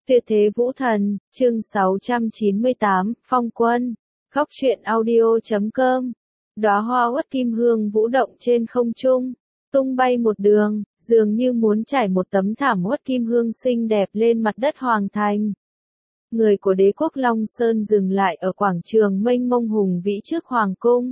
Tuyệt thế vũ thần, chương 698, Phong quân. Góc truyện audio.com. Đóa hoa uất kim hương vũ động trên không trung, tung bay một đường, dường như muốn trải một tấm thảm uất kim hương xinh đẹp lên mặt đất hoàng thành. Người của đế quốc Long Sơn dừng lại ở quảng trường mênh mông hùng vĩ trước hoàng cung,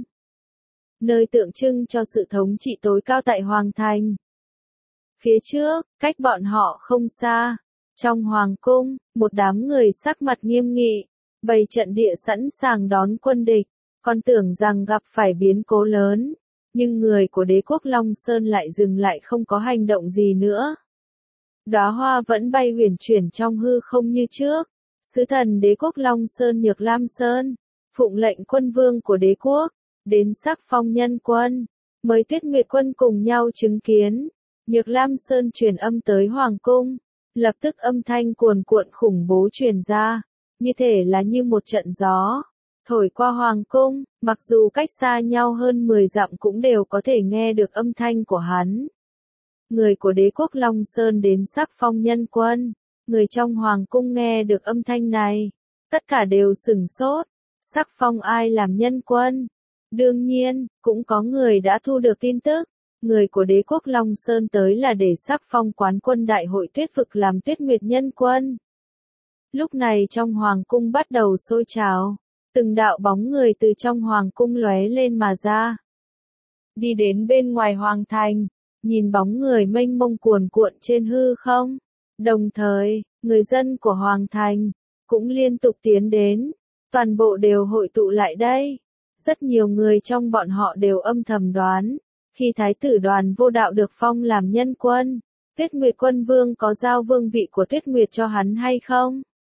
nơi tượng trưng cho sự thống trị tối cao tại hoàng thành. Phía trước, cách bọn họ không xa, trong hoàng cung, một đám người sắc mặt nghiêm nghị, bày trận địa sẵn sàng đón quân địch, còn tưởng rằng gặp phải biến cố lớn, nhưng người của đế quốc Long Sơn lại dừng lại không có hành động gì nữa. Đóa hoa vẫn bay huyền chuyển trong hư không như trước, sứ thần đế quốc Long Sơn Nhược Lam Sơn, phụng lệnh quân vương của đế quốc, đến sắc phong nhân quân, mời Tuyết Nguyệt quân cùng nhau chứng kiến. Nhược Lam Sơn truyền âm tới hoàng cung, lập tức âm thanh cuồn cuộn khủng bố truyền ra, như thể là như một trận gió, thổi qua hoàng cung, mặc dù cách xa nhau hơn 10 dặm cũng đều có thể nghe được âm thanh của hắn. Người của đế quốc Long Sơn đến sắc phong nhân quân, người trong hoàng cung nghe được âm thanh này, tất cả đều sửng sốt, sắc phong ai làm nhân quân? Đương nhiên, cũng có người đã thu được tin tức. Người của đế quốc Long Sơn tới là để sắc phong quán quân đại hội tuyết vực làm Tuyết Nguyệt nhân quân. Lúc này trong hoàng cung bắt đầu sôi trào, từng đạo bóng người từ trong hoàng cung lóe lên mà ra. Đi đến bên ngoài hoàng thành, nhìn bóng người mênh mông cuồn cuộn trên hư không. Đồng thời, người dân của hoàng thành cũng liên tục tiến đến, toàn bộ đều hội tụ lại đây. Rất nhiều người trong bọn họ đều âm thầm đoán, khi Thái tử Đoàn Vô Đạo được phong làm nhân quân, Tuyết Nguyệt quân vương có giao vương vị của Tuyết Nguyệt cho hắn hay không?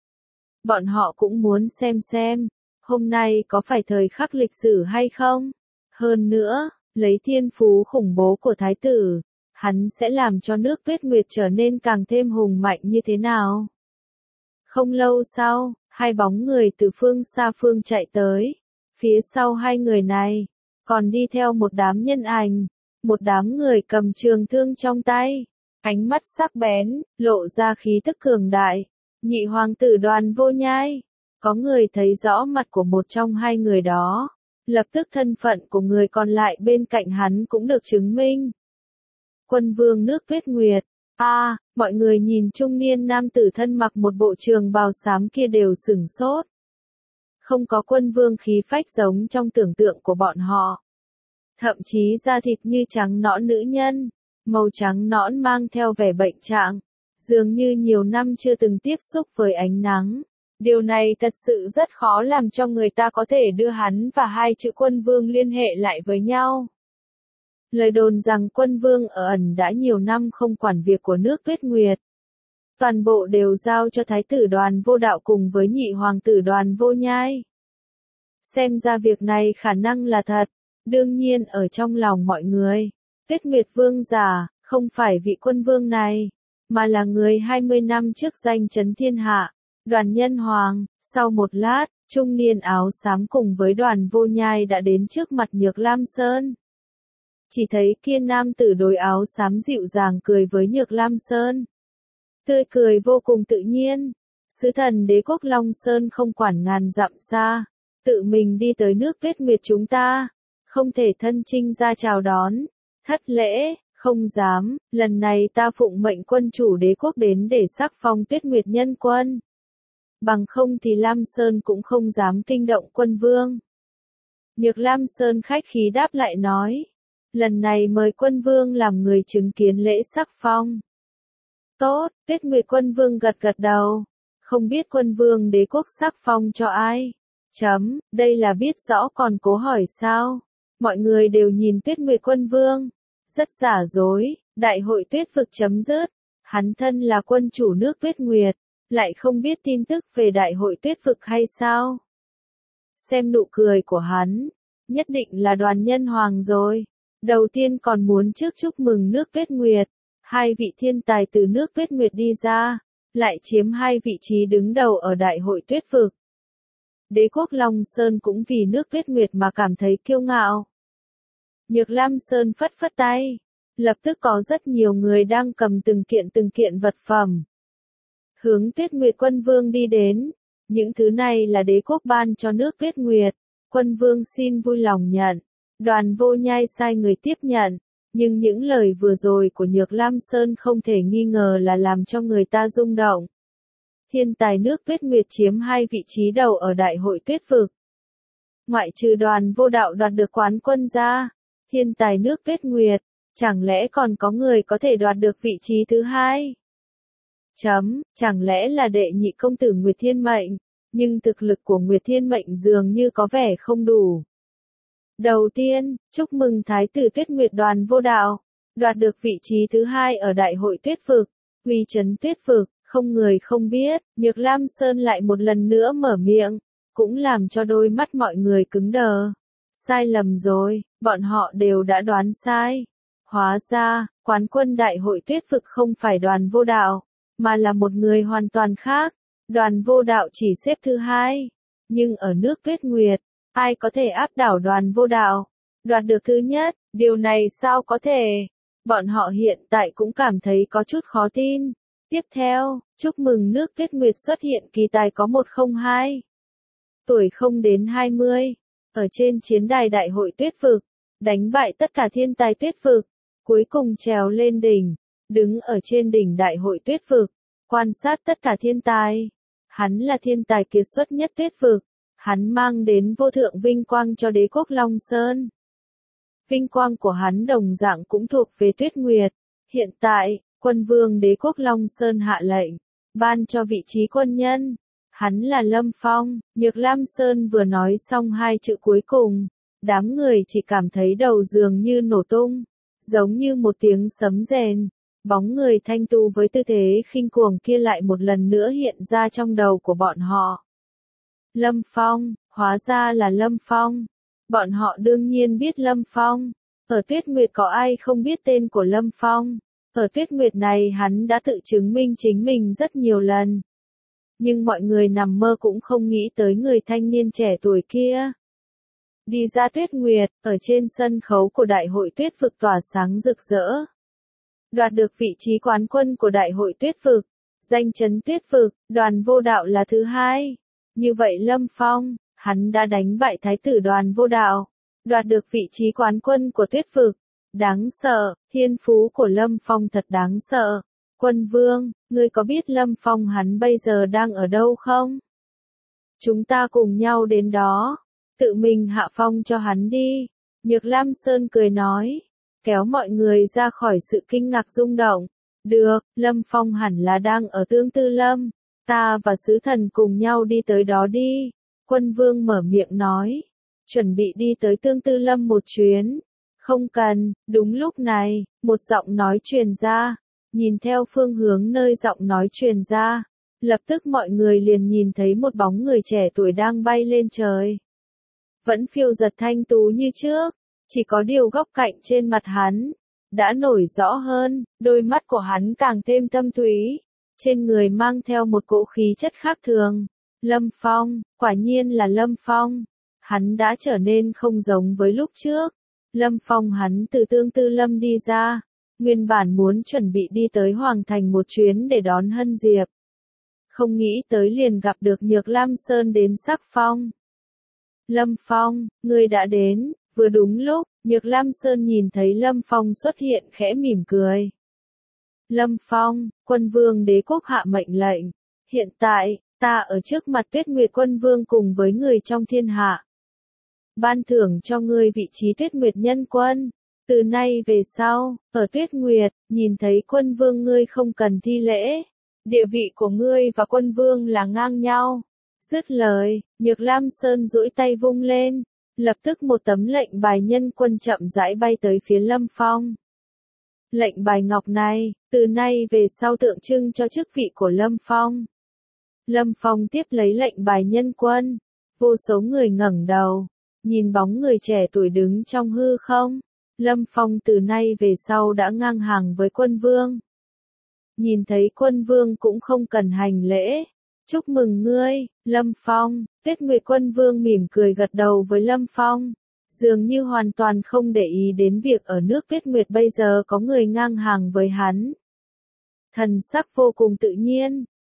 Bọn họ cũng muốn xem, hôm nay có phải thời khắc lịch sử hay không? Hơn nữa, lấy thiên phú khủng bố của Thái tử, hắn sẽ làm cho nước Tuyết Nguyệt trở nên càng thêm hùng mạnh như thế nào? Không lâu sau, hai bóng người từ phương xa phương chạy tới, phía sau hai người này còn đi theo một đám nhân ảnh, một đám người cầm trường thương trong tay, ánh mắt sắc bén, lộ ra khí tức cường đại. Nhị hoàng tử Đoàn Vô Nhai, có người thấy rõ mặt của một trong hai người đó, lập tức thân phận của người còn lại bên cạnh hắn cũng được chứng minh. Quân vương nước Tuyết Nguyệt. Mọi người nhìn trung niên nam tử thân mặc một bộ trường bào xám kia đều sửng sốt. Không có quân vương khí phách giống trong tưởng tượng của bọn họ. Thậm chí da thịt như trắng nõn nữ nhân, màu trắng nõn mang theo vẻ bệnh trạng, dường như nhiều năm chưa từng tiếp xúc với ánh nắng. Điều này thật sự rất khó làm cho người ta có thể đưa hắn và hai chữ quân vương liên hệ lại với nhau. Lời đồn rằng quân vương ở ẩn đã nhiều năm không quản việc của nước Tuyết Nguyệt. Toàn bộ đều giao cho Thái tử Đoàn Vô Đạo cùng với nhị hoàng tử Đoàn Vô Nhai. Xem ra việc này khả năng là thật. Đương nhiên ở trong lòng mọi người, Tuyết Nguyệt vương giả, không phải vị quân vương này, mà là người 20 năm trước danh chấn thiên hạ, Đoàn Nhân Hoàng. Sau một lát, trung niên áo xám cùng với Đoàn Vô Nhai đã đến trước mặt Nhược Lam Sơn. Chỉ thấy kia nam tử đối áo xám dịu dàng cười với Nhược Lam Sơn. Tươi cười vô cùng tự nhiên. Sứ thần đế quốc Long Sơn không quản ngàn dặm xa, tự mình đi tới nước Tuyết Nguyệt chúng ta, không thể thân chinh ra chào đón, thất lễ, không dám, lần này ta phụng mệnh quân chủ đế quốc đến để sắc phong Tuyết Nguyệt nhân quân. Bằng không thì Lam Sơn cũng không dám kinh động quân vương. Nhược Lam Sơn khách khí đáp lại nói, lần này mời quân vương làm người chứng kiến lễ sắc phong. Tốt, Tuyết Nguyệt quân vương gật gật đầu, không biết quân vương đế quốc sắc phong cho ai? Đây là biết rõ còn cố hỏi sao? Mọi người đều nhìn Tuyết Nguyệt quân vương, rất giả dối, đại hội tuyết vực chấm dứt, hắn thân là quân chủ nước Tuyết Nguyệt, lại không biết tin tức về đại hội tuyết vực hay sao? Xem nụ cười của hắn, nhất định là Đoàn Nhân Hoàng rồi. Đầu tiên còn muốn trước chúc mừng nước Tuyết Nguyệt, hai vị thiên tài từ nước Tuyết Nguyệt đi ra, lại chiếm hai vị trí đứng đầu ở đại hội tuyết vực. Đế quốc Long Sơn cũng vì nước Tuyết Nguyệt mà cảm thấy kiêu ngạo. Nhược Lam Sơn phất phất tay, lập tức có rất nhiều người đang cầm từng kiện vật phẩm. hướng Tuyết Nguyệt Quân Vương đi đến. Những thứ này là đế quốc ban cho nước Tuyết Nguyệt. Quân Vương xin vui lòng nhận. Đoàn Vô Nhai sai người tiếp nhận. Nhưng những lời vừa rồi của Nhược Lam Sơn không thể nghi ngờ là làm cho người ta rung động. Thiên tài nước Tuyết Nguyệt chiếm 2 vị trí đầu ở Đại hội Tuyết Vực. Ngoại trừ Đoàn Vô Đạo đoạt được quán quân ra, thiên tài nước Tuyết Nguyệt, chẳng lẽ còn có người có thể đoạt được vị trí thứ 2? Chẳng lẽ là đệ nhị công tử Nguyệt Thiên Mệnh, nhưng thực lực của Nguyệt Thiên Mệnh dường như có vẻ không đủ. Đầu tiên, chúc mừng Thái tử Tuyết Nguyệt Đoàn Vô Đạo, đoạt được vị trí thứ 2 ở Đại hội Tuyết Vực, uy chấn Tuyết Vực, không người không biết. Nhược Lam Sơn lại một lần nữa mở miệng, cũng làm cho đôi mắt mọi người cứng đờ. Sai lầm rồi, bọn họ đều đã đoán sai. Hóa ra, quán quân Đại hội Tuyết Vực không phải Đoàn Vô Đạo, mà là một người hoàn toàn khác. Đoàn Vô Đạo chỉ xếp thứ 2, nhưng ở nước Tuyết Nguyệt, ai có thể áp đảo Đoàn Vô Đạo, đoạt được thứ nhất, điều này sao có thể? Bọn họ hiện tại cũng cảm thấy có chút khó tin. Tiếp theo, chúc mừng nước Tuyết Nguyệt xuất hiện kỳ tài có 102. Tuổi không đến 20, ở trên chiến đài Đại hội Tuyết Vực, đánh bại tất cả thiên tài Tuyết Vực, cuối cùng trèo lên đỉnh, đứng ở trên đỉnh Đại hội Tuyết Vực, quan sát tất cả thiên tài. Hắn là thiên tài kiệt xuất nhất Tuyết Vực, hắn mang đến vô thượng vinh quang cho đế quốc Long Sơn. Vinh quang của hắn đồng dạng cũng thuộc về Tuyết Nguyệt. Hiện tại, quân vương đế quốc Long Sơn hạ lệnh, ban cho vị trí quân nhân. Hắn là Lâm Phong. Nhược Lam Sơn vừa nói xong 2 chữ cuối cùng, đám người chỉ cảm thấy đầu dường như nổ tung, giống như một tiếng sấm rền. Bóng người thanh tu với tư thế khinh cuồng kia lại một lần nữa hiện ra trong đầu của bọn họ. Lâm Phong, hóa ra là Lâm Phong. Bọn họ đương nhiên biết Lâm Phong. Ở Tuyết Nguyệt có ai không biết tên của Lâm Phong? Ở Tuyết Nguyệt này hắn đã tự chứng minh chính mình rất nhiều lần. Nhưng mọi người nằm mơ cũng không nghĩ tới người thanh niên trẻ tuổi kia. Đi ra Tuyết Nguyệt, ở trên sân khấu của Đại hội Tuyết Vực tỏa sáng rực rỡ. Đoạt được vị trí quán quân của Đại hội Tuyết Vực, danh chấn Tuyết Vực, Đoàn Vô Đạo là thứ 2. Như vậy Lâm Phong, hắn đã đánh bại Thái tử Đoàn Vô Đạo, đoạt được vị trí quán quân của Tuyết Vực. Đáng sợ, thiên phú của Lâm Phong thật đáng sợ. Quân Vương, ngươi có biết Lâm Phong hắn bây giờ đang ở đâu không? Chúng ta cùng nhau đến đó, tự mình hạ phong cho hắn đi. Nhược Lam Sơn cười nói, kéo mọi người ra khỏi sự kinh ngạc rung động. Được, Lâm Phong hẳn là đang ở Tương Tư Lâm. Ta và sứ thần cùng nhau đi tới đó đi. Quân Vương mở miệng nói, chuẩn bị đi tới Tương Tư Lâm một chuyến. Không cần. Đúng lúc này, một giọng nói truyền ra. Nhìn theo phương hướng nơi giọng nói truyền ra, lập tức mọi người liền nhìn thấy một bóng người trẻ tuổi đang bay lên trời. Vẫn phiêu giật thanh tú như trước, chỉ có điều góc cạnh trên mặt hắn đã nổi rõ hơn, đôi mắt của hắn càng thêm thâm thúy, trên người mang theo một cỗ khí chất khác thường. Lâm Phong, quả nhiên là Lâm Phong. Hắn đã trở nên không giống với lúc trước. Lâm Phong hắn từ Tương Tư Lâm đi ra, nguyên bản muốn chuẩn bị đi tới Hoàng Thành một chuyến để đón Hân Diệp. Không nghĩ tới liền gặp được Nhược Lam Sơn đến sắc phong. Lâm Phong, ngươi đã đến, vừa đúng lúc, Nhược Lam Sơn nhìn thấy Lâm Phong xuất hiện khẽ mỉm cười. Lâm Phong, quân vương đế quốc hạ mệnh lệnh. Hiện tại, ta ở trước mặt Tuyết Nguyệt quân vương cùng với người trong thiên hạ. Ban thưởng cho ngươi vị trí Tuyết Nguyệt nhân quân. Từ nay về sau, ở Tuyết Nguyệt, nhìn thấy quân vương ngươi không cần thi lễ. Địa vị của ngươi và quân vương là ngang nhau. Dứt lời, Nhược Lam Sơn duỗi tay vung lên. Lập tức một tấm lệnh bài nhân quân chậm rãi bay tới phía Lâm Phong. Lệnh bài ngọc này, từ nay về sau tượng trưng cho chức vị của Lâm Phong. Lâm Phong tiếp lấy lệnh bài nhân quân. Vô số người ngẩng đầu, nhìn bóng người trẻ tuổi đứng trong hư không. Lâm Phong từ nay về sau đã ngang hàng với quân vương. Nhìn thấy quân vương cũng không cần hành lễ. Chúc mừng ngươi, Lâm Phong. Tuyết Nguyệt quân vương mỉm cười gật đầu với Lâm Phong. Dường như hoàn toàn không để ý đến việc ở nước Tuyết Nguyệt bây giờ có người ngang hàng với hắn. Thần sắc vô cùng tự nhiên.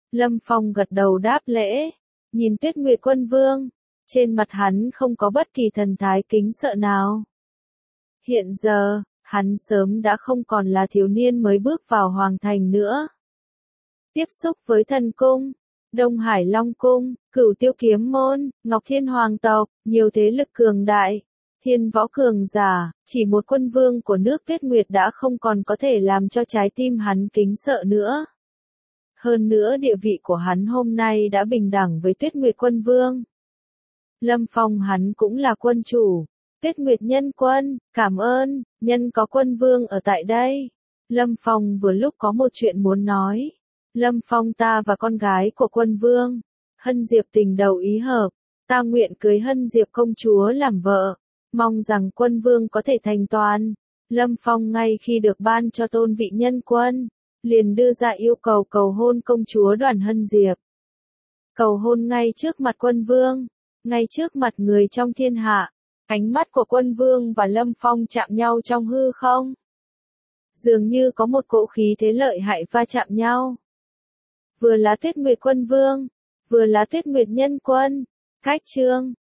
Lâm Phong gật đầu đáp lễ, nhìn Tuyết Nguyệt Quân Vương, trên mặt hắn không có bất kỳ thần thái kính sợ nào. Hiện giờ, hắn sớm đã không còn là thiếu niên mới bước vào hoàng thành nữa. Tiếp xúc với thần cung, Đông Hải Long Cung, Cửu Tiêu Kiếm Môn, Ngọc Thiên Hoàng tộc, nhiều thế lực cường đại, thiên võ cường giả, chỉ một quân vương của nước Tuyết Nguyệt đã không còn có thể làm cho trái tim hắn kính sợ nữa. Hơn nữa địa vị của hắn hôm nay đã bình đẳng với Tuyết Nguyệt Quân Vương. Lâm Phong hắn cũng là quân chủ. Tuyết Nguyệt Nhân Quân, cảm ơn, nhân có quân vương ở tại đây. Lâm Phong vừa lúc có một chuyện muốn nói. Lâm Phong ta và con gái của quân vương, Hân Diệp tình đầu ý hợp, ta nguyện cưới Hân Diệp công chúa làm vợ, mong rằng quân vương có thể thành toàn. Lâm Phong ngay khi được ban cho tôn vị nhân quân, liền đưa ra yêu cầu cầu hôn công chúa Đoàn Hân Diệp. Cầu hôn ngay trước mặt quân vương, ngay trước mặt người trong thiên hạ. Ánh mắt của quân vương và Lâm Phong chạm nhau trong hư không. Dường như có một cỗ khí thế lợi hại va chạm nhau. Vừa là Tuyết Nguyệt Quân Vương, vừa là Tuyết Nguyệt Nhân Quân. Cách chương